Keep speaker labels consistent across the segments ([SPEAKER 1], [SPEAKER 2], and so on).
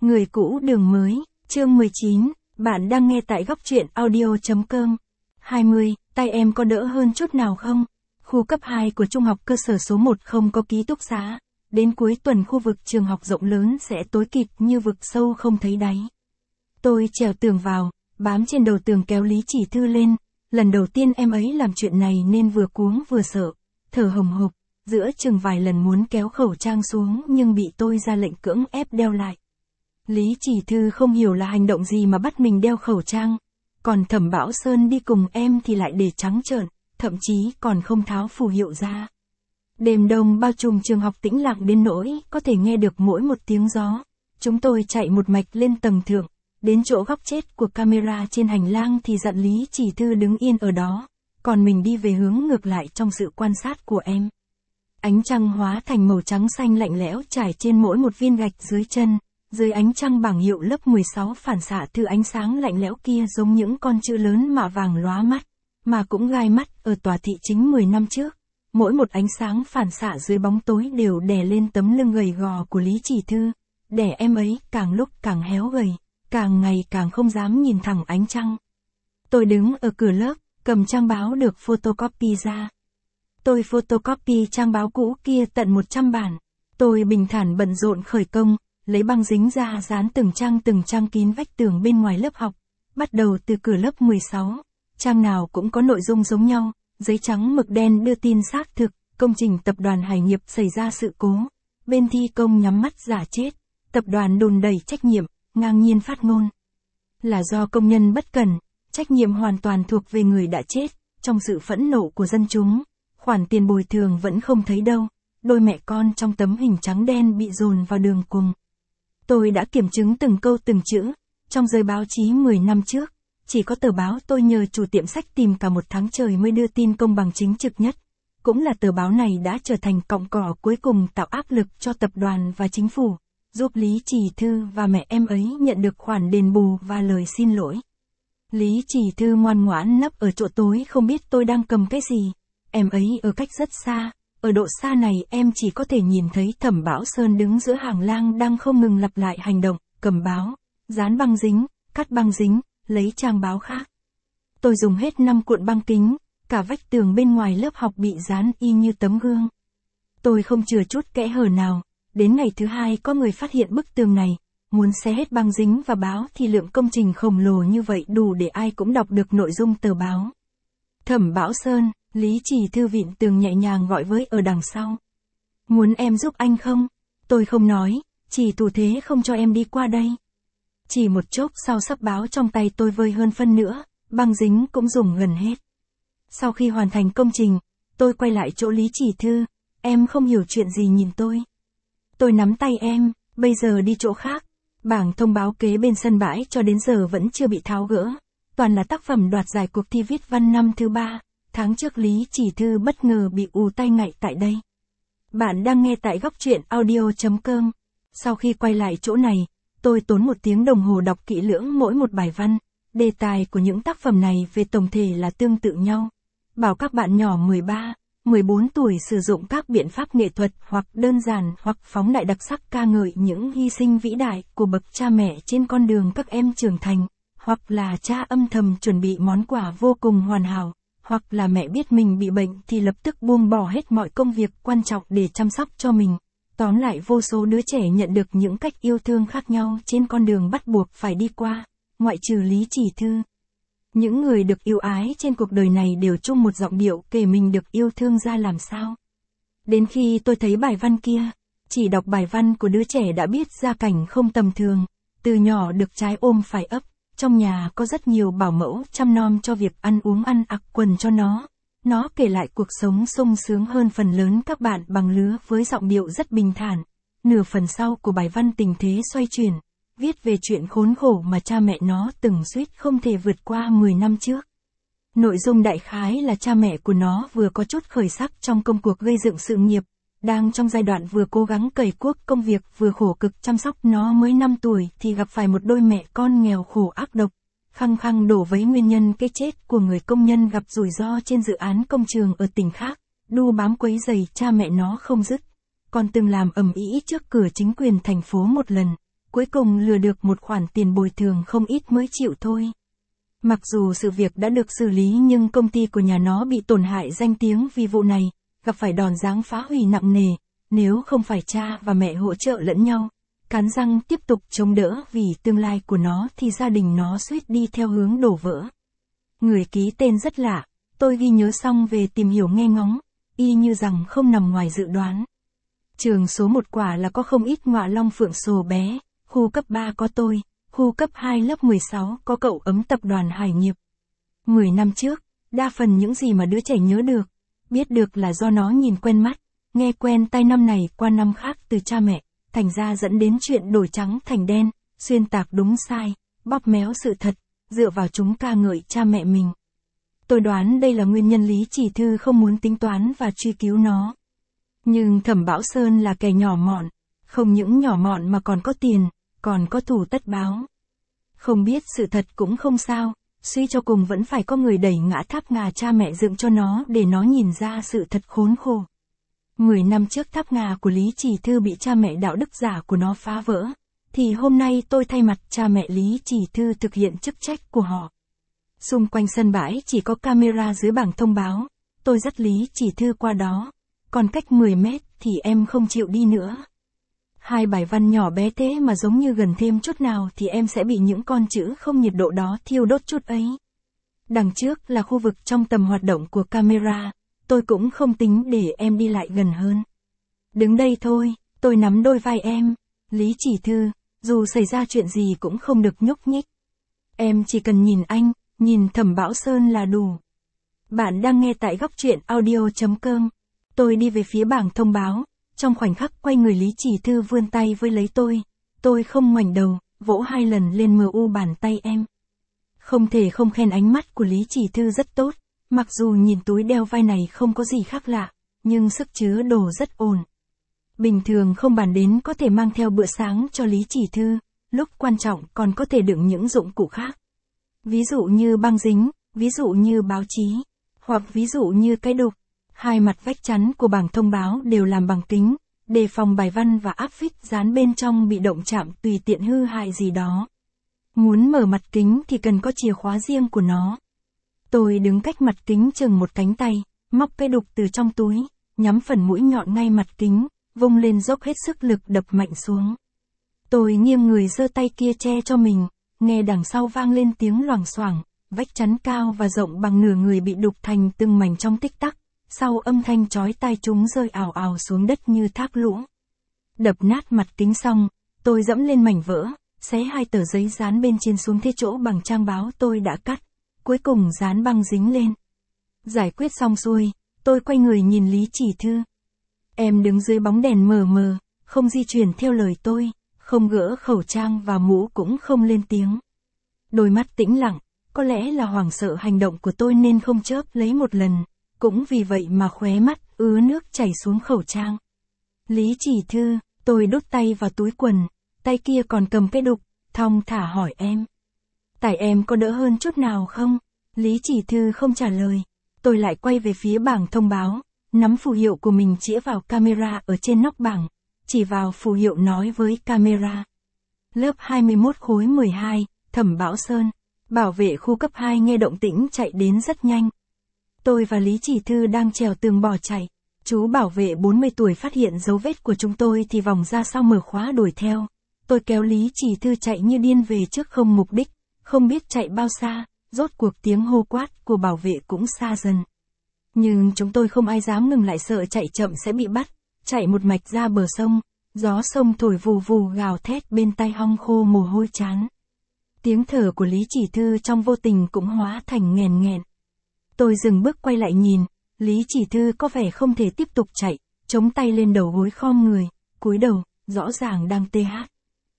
[SPEAKER 1] Người cũ đường mới, chương 19, bạn đang nghe tại góc truyện audio.com. 20, tay em có đỡ hơn chút nào không? Khu cấp 2 của trung học cơ sở số 1 không có ký túc xá. Đến cuối tuần khu vực trường học rộng lớn sẽ tối kịt như vực sâu không thấy đáy. Tôi trèo tường vào, bám trên đầu tường kéo Lý Chỉ Thư lên. Lần đầu tiên em ấy làm chuyện này nên vừa cuống vừa sợ, thở hồng hộc, giữa chừng vài lần muốn kéo khẩu trang xuống nhưng bị tôi ra lệnh cưỡng ép đeo lại. Lý Chỉ Thư không hiểu là hành động gì mà bắt mình đeo khẩu trang, còn Thẩm Bảo Sơn đi cùng em thì lại để trắng trợn, thậm chí còn không tháo phù hiệu ra. Đêm đông bao trùm trường học tĩnh lặng đến nỗi có thể nghe được mỗi một tiếng gió. Chúng tôi chạy một mạch lên tầng thượng, đến chỗ góc chết của camera trên hành lang thì dặn Lý Chỉ Thư đứng yên ở đó, còn mình đi về hướng ngược lại trong sự quan sát của em. Ánh trăng hóa thành màu trắng xanh lạnh lẽo trải trên mỗi một viên gạch dưới chân. Dưới ánh trăng bảng hiệu lớp 16 phản xạ thứ ánh sáng lạnh lẽo kia giống những con chữ lớn mạ vàng lóa mắt, mà cũng gai mắt ở tòa thị chính 10 năm trước. Mỗi một ánh sáng phản xạ dưới bóng tối đều đè lên tấm lưng gầy gò của Lý Chỉ Thư, đè em ấy càng lúc càng héo gầy, càng ngày càng không dám nhìn thẳng ánh trăng. Tôi đứng ở cửa lớp, cầm trang báo được photocopy ra. Tôi photocopy trang báo cũ kia tận 100 bản. Tôi bình thản bận rộn khởi công, lấy băng dính ra dán từng trang kín vách tường bên ngoài lớp học, bắt đầu từ cửa lớp 16, trang nào cũng có nội dung giống nhau, giấy trắng mực đen đưa tin xác thực, công trình tập đoàn Hải Nghiệp xảy ra sự cố, bên thi công nhắm mắt giả chết, tập đoàn đùn đẩy trách nhiệm, ngang nhiên phát ngôn. Là do công nhân bất cẩn, trách nhiệm hoàn toàn thuộc về người đã chết, trong sự phẫn nộ của dân chúng, khoản tiền bồi thường vẫn không thấy đâu, đôi mẹ con trong tấm hình trắng đen bị dồn vào đường cùng. Tôi đã kiểm chứng từng câu từng chữ, trong giới báo chí 10 năm trước, chỉ có tờ báo tôi nhờ chủ tiệm sách tìm cả một tháng trời mới đưa tin công bằng chính trực nhất. Cũng là tờ báo này đã trở thành cọng cỏ cuối cùng tạo áp lực cho tập đoàn và chính phủ, giúp Lý Chỉ Thư và mẹ em ấy nhận được khoản đền bù và lời xin lỗi. Lý Chỉ Thư ngoan ngoãn nấp ở chỗ tối không biết tôi đang cầm cái gì, em ấy ở cách rất xa. Ở độ xa này em chỉ có thể nhìn thấy Thẩm Bảo Sơn đứng giữa hàng lang đang không ngừng lặp lại hành động, cầm báo, dán băng dính, cắt băng dính, lấy trang báo khác. Tôi dùng hết 5 cuộn băng kính, cả vách tường bên ngoài lớp học bị dán y như tấm gương. Tôi không chừa chút kẽ hở nào, đến ngày thứ 2 có người phát hiện bức tường này, muốn xé hết băng dính và báo thì lượng công trình khổng lồ như vậy đủ để ai cũng đọc được nội dung tờ báo. Thẩm Bảo Sơn, Lý Chỉ Thư vịn tường nhẹ nhàng gọi với ở đằng sau. Muốn em giúp anh không? Tôi không nói, chỉ thủ thế không cho em đi qua đây. Chỉ một chốc sau sắp báo trong tay tôi vơi hơn phân nữa, băng dính cũng dùng gần hết. Sau khi hoàn thành công trình, tôi quay lại chỗ Lý Chỉ Thư, em không hiểu chuyện gì nhìn tôi. Tôi nắm tay em, bây giờ đi chỗ khác. Bảng thông báo kế bên sân bãi cho đến giờ vẫn chưa bị tháo gỡ, toàn là tác phẩm đoạt giải cuộc thi viết văn năm thứ 3. Tháng trước Lý Chỉ Thư bất ngờ bị ù tai ngại tại đây. Bạn đang nghe tại góc truyện audio.com. Sau khi quay lại chỗ này, tôi tốn 1 tiếng đồng hồ đọc kỹ lưỡng mỗi một bài văn. Đề tài của những tác phẩm này về tổng thể là tương tự nhau. Bảo các bạn nhỏ 13, 14 tuổi sử dụng các biện pháp nghệ thuật hoặc đơn giản hoặc phóng đại đặc sắc ca ngợi những hy sinh vĩ đại của bậc cha mẹ trên con đường các em trưởng thành, hoặc là cha âm thầm chuẩn bị món quà vô cùng hoàn hảo. Hoặc là mẹ biết mình bị bệnh thì lập tức buông bỏ hết mọi công việc quan trọng để chăm sóc cho mình. Tóm lại vô số đứa trẻ nhận được những cách yêu thương khác nhau trên con đường bắt buộc phải đi qua, ngoại trừ Lý Chỉ Thư. Những người được yêu ái trên cuộc đời này đều chung một giọng điệu kể mình được yêu thương ra làm sao. Đến khi tôi thấy bài văn kia, chỉ đọc bài văn của đứa trẻ đã biết gia cảnh không tầm thường, từ nhỏ được trái ôm phải ấp. Trong nhà có rất nhiều bảo mẫu chăm nom cho việc ăn uống ăn ặc quần cho nó. Nó kể lại cuộc sống sung sướng hơn phần lớn các bạn bằng lứa với giọng điệu rất bình thản. Nửa phần sau của bài văn tình thế xoay chuyển, viết về chuyện khốn khổ mà cha mẹ nó từng suýt không thể vượt qua 10 năm trước. Nội dung đại khái là cha mẹ của nó vừa có chút khởi sắc trong công cuộc gây dựng sự nghiệp, đang trong giai đoạn vừa cố gắng cày cuốc công việc vừa khổ cực chăm sóc nó mới 5 tuổi thì gặp phải một đôi mẹ con nghèo khổ ác độc, khăng khăng đổ vấy nguyên nhân cái chết của người công nhân gặp rủi ro trên dự án công trường ở tỉnh khác, đu bám quấy rầy cha mẹ nó không dứt. Còn từng làm ầm ĩ trước cửa chính quyền thành phố một lần, cuối cùng lừa được một khoản tiền bồi thường không ít mới chịu thôi. Mặc dù sự việc đã được xử lý nhưng công ty của nhà nó bị tổn hại danh tiếng vì vụ này, gặp phải đòn giáng phá hủy nặng nề, nếu không phải cha và mẹ hỗ trợ lẫn nhau, cắn răng tiếp tục chống đỡ vì tương lai của nó thì gia đình nó suýt đi theo hướng đổ vỡ. Người ký tên rất lạ, tôi ghi nhớ xong về tìm hiểu nghe ngóng, y như rằng không nằm ngoài dự đoán. Trường số 1 quả là có không ít ngọa long phượng sồ bé, khu cấp 3 có tôi, khu cấp 2 lớp 16 có cậu ấm tập đoàn Hải Nghiệp. 10 năm trước, đa phần những gì mà đứa trẻ nhớ được, biết được là do nó nhìn quen mắt, nghe quen tai năm này qua năm khác từ cha mẹ, thành ra dẫn đến chuyện đổi trắng thành đen, xuyên tạc đúng sai, bóp méo sự thật, dựa vào chúng ca ngợi cha mẹ mình. Tôi đoán đây là nguyên nhân Lý Chỉ Thư không muốn tính toán và truy cứu nó. Nhưng Thẩm Bảo Sơn là kẻ nhỏ mọn, không những nhỏ mọn mà còn có tiền, còn có thù tất báo. Không biết sự thật cũng không sao, suy cho cùng vẫn phải có người đẩy ngã tháp ngà cha mẹ dựng cho nó để nó nhìn ra sự thật khốn khổ. 10 năm trước tháp ngà của Lý Chỉ Thư bị cha mẹ đạo đức giả của nó phá vỡ, thì hôm nay tôi thay mặt cha mẹ Lý Chỉ Thư thực hiện chức trách của họ. Xung quanh sân bãi chỉ có camera dưới bảng thông báo, tôi dắt Lý Chỉ Thư qua đó, còn cách 10 mét thì em không chịu đi nữa. 2 bài văn nhỏ bé thế mà giống như gần thêm chút nào thì em sẽ bị những con chữ không nhiệt độ đó thiêu đốt chút ấy. Đằng trước là khu vực trong tầm hoạt động của camera, tôi cũng không tính để em đi lại gần hơn. Đứng đây thôi, tôi nắm đôi vai em, Lý Chỉ Thư, dù xảy ra chuyện gì cũng không được nhúc nhích. Em chỉ cần nhìn anh, nhìn Thẩm Bảo Sơn là đủ. Bạn đang nghe tại góc truyện audio.com. Tôi đi về phía bảng thông báo, trong khoảnh khắc quay người Lý Chỉ Thư vươn tay với lấy tôi không ngoảnh đầu, vỗ 2 lần lên mu bàn tay em. Không thể không khen ánh mắt của Lý Chỉ Thư rất tốt, mặc dù nhìn túi đeo vai này không có gì khác lạ, nhưng sức chứa đồ rất ổn. Bình thường không bàn đến có thể mang theo bữa sáng cho Lý Chỉ Thư, lúc quan trọng còn có thể đựng những dụng cụ khác. Ví dụ như băng dính, ví dụ như báo chí, hoặc ví dụ như cái đục. 2 mặt vách chắn của bảng thông báo đều làm bằng kính, đề phòng bài văn và áp phích dán bên trong bị động chạm tùy tiện hư hại gì đó. Muốn mở mặt kính thì cần có chìa khóa riêng của nó. Tôi đứng cách mặt kính chừng một cánh tay, móc cái đục từ trong túi, nhắm phần mũi nhọn ngay mặt kính, vung lên dốc hết sức lực đập mạnh xuống. Tôi nghiêng người giơ tay kia che cho mình, nghe đằng sau vang lên tiếng loảng xoảng, vách chắn cao và rộng bằng nửa người bị đục thành từng mảnh trong tích tắc. Sau âm thanh chói tai chúng rơi ào ào xuống đất như thác lũ. Đập nát mặt kính xong, tôi dẫm lên mảnh vỡ, xé 2 tờ giấy dán bên trên xuống thế chỗ bằng trang báo tôi đã cắt, cuối cùng dán băng dính lên. Giải quyết xong xuôi, tôi quay người nhìn Lý Chỉ Thư. Em đứng dưới bóng đèn mờ mờ, không di chuyển theo lời tôi, không gỡ khẩu trang và mũ cũng không lên tiếng. Đôi mắt tĩnh lặng, có lẽ là hoảng sợ hành động của tôi nên không chớp lấy một lần. Cũng vì vậy mà khóe mắt ứa nước chảy xuống khẩu trang. Lý Chỉ Thư, tôi đút tay vào túi quần, tay kia còn cầm cái đục, thong thả hỏi em. Tại em có đỡ hơn chút nào không? Lý Chỉ Thư không trả lời. Tôi lại quay về phía bảng thông báo, nắm phù hiệu của mình chĩa vào camera ở trên nóc bảng, chỉ vào phù hiệu nói với camera. Lớp 21 khối 12, Thẩm Bảo Sơn, bảo vệ khu cấp 2 nghe động tĩnh chạy đến rất nhanh. Tôi và Lý Chỉ Thư đang trèo tường bỏ chạy. Chú bảo vệ 40 tuổi phát hiện dấu vết của chúng tôi thì vòng ra sau mở khóa đuổi theo. Tôi kéo Lý Chỉ Thư chạy như điên về trước không mục đích, không biết chạy bao xa, rốt cuộc tiếng hô quát của bảo vệ cũng xa dần. Nhưng chúng tôi không ai dám ngừng lại sợ chạy chậm sẽ bị bắt, chạy một mạch ra bờ sông, gió sông thổi vù vù gào thét bên tai hong khô mồ hôi chán. Tiếng thở của Lý Chỉ Thư trong vô tình cũng hóa thành nghẹn nghẹn. Tôi dừng bước quay lại nhìn, Lý Chỉ Thư có vẻ không thể tiếp tục chạy, chống tay lên đầu gối khom người, cúi đầu, rõ ràng đang tê hát.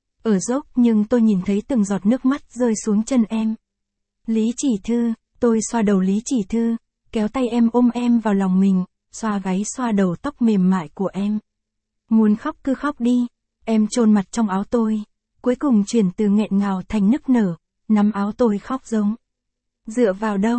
[SPEAKER 1] Ở dốc nhưng tôi nhìn thấy từng giọt nước mắt rơi xuống chân em. Lý Chỉ Thư, tôi xoa đầu Lý Chỉ Thư, kéo tay em ôm em vào lòng mình, xoa gáy xoa đầu tóc mềm mại của em. Muốn khóc cứ khóc đi, em chôn mặt trong áo tôi, cuối cùng chuyển từ nghẹn ngào thành nức nở, nắm áo tôi khóc giống. Dựa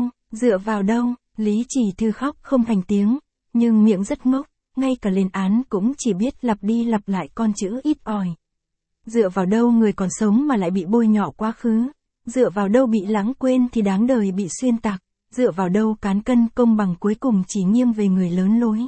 [SPEAKER 1] vào đâu, Lý Chỉ Thư khóc không thành tiếng, nhưng miệng rất ngốc, ngay cả lên án cũng chỉ biết lặp đi lặp lại con chữ ít ỏi. Dựa vào đâu người còn sống mà lại bị bôi nhọ quá khứ? Dựa vào đâu bị lãng quên thì đáng đời bị xuyên tạc? Dựa vào đâu cán cân công bằng cuối cùng chỉ nghiêng về người lớn lối?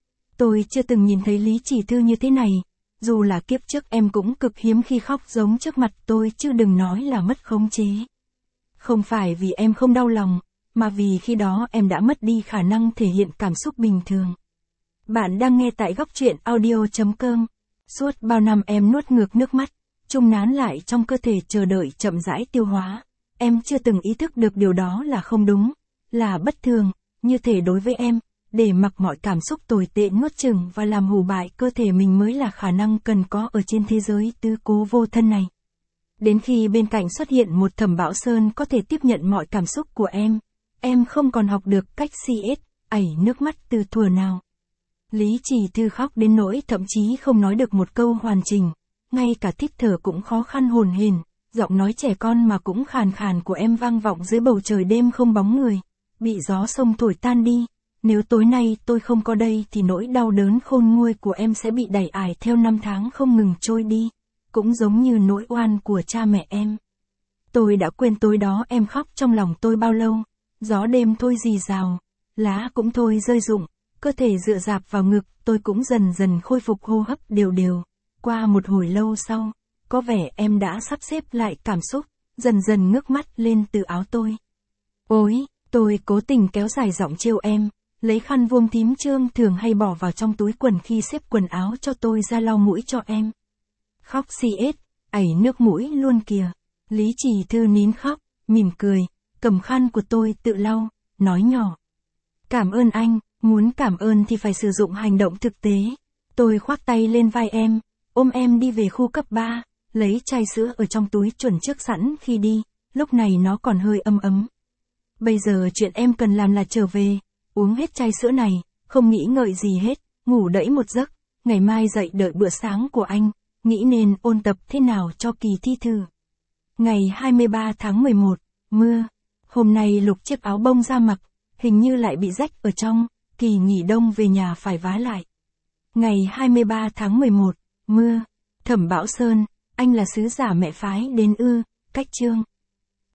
[SPEAKER 1] Tôi chưa từng nhìn thấy Lý Chỉ Thư như thế này. Dù là kiếp trước em cũng cực hiếm khi khóc giống trước mặt tôi chứ đừng nói là mất khống chế. Không phải vì em không đau lòng, mà vì khi đó em đã mất đi khả năng thể hiện cảm xúc bình thường. Bạn đang nghe tại góc truyện audio.com. Suốt bao năm em nuốt ngược nước mắt, chung nán lại trong cơ thể chờ đợi chậm rãi tiêu hóa. Em chưa từng ý thức được điều đó là không đúng, là bất thường, như thể đối với em, để mặc mọi cảm xúc tồi tệ nuốt chửng và làm hủ bại cơ thể mình mới là khả năng cần có ở trên thế giới tứ cố vô thân này. Đến khi bên cạnh xuất hiện một Thẩm Bảo Sơn có thể tiếp nhận mọi cảm xúc của em không còn học được cách ẩy nước mắt từ thuở nào. Lý Chỉ Thư khóc đến nỗi thậm chí không nói được một câu hoàn chỉnh, ngay cả hít thở cũng khó khăn hồn hển, giọng nói trẻ con mà cũng khàn khàn của em vang vọng dưới bầu trời đêm không bóng người, bị gió sông thổi tan đi. Nếu tối nay tôi không có đây thì nỗi đau đớn khôn nguôi của em sẽ bị đẩy ải theo năm tháng không ngừng trôi đi, cũng giống như nỗi oan của cha mẹ em. Tôi đã quên tối đó em khóc trong lòng tôi bao lâu, gió đêm thôi rì rào, lá cũng thôi rơi rụng, cơ thể dựa dạp vào ngực, tôi cũng dần dần khôi phục hô hấp đều đều. Qua một hồi lâu sau, có vẻ em đã sắp xếp lại cảm xúc, dần dần ngước mắt lên từ áo tôi. Ôi, tôi cố tình kéo dài giọng trêu em, lấy khăn vuông thím Trương thường hay bỏ vào trong túi quần khi xếp quần áo cho tôi ra lau mũi cho em. Khóc ẩy nước mũi luôn kìa. Lý Chỉ Thư nín khóc, mỉm cười, cầm khăn của tôi tự lau, nói nhỏ. Cảm ơn anh, muốn cảm ơn thì phải sử dụng hành động thực tế. Tôi khoác tay lên vai em, ôm em đi về khu cấp 3, lấy chai sữa ở trong túi chuẩn trước sẵn khi đi, lúc này nó còn hơi ấm ấm. Bây giờ chuyện em cần làm là trở về, uống hết chai sữa này, không nghĩ ngợi gì hết, ngủ đẫy một giấc, ngày mai dậy đợi bữa sáng của anh, nghĩ nên ôn tập thế nào cho kỳ thi thử. Ngày 23 tháng 11, mưa. Hôm nay Lục chiếc áo bông ra mặc, hình như lại bị rách ở trong, kỳ nghỉ đông về nhà phải vá lại. Ngày 23 tháng 11, mưa. Thẩm Bảo Sơn, anh là sứ giả mẹ phái đến ư? Cách chương.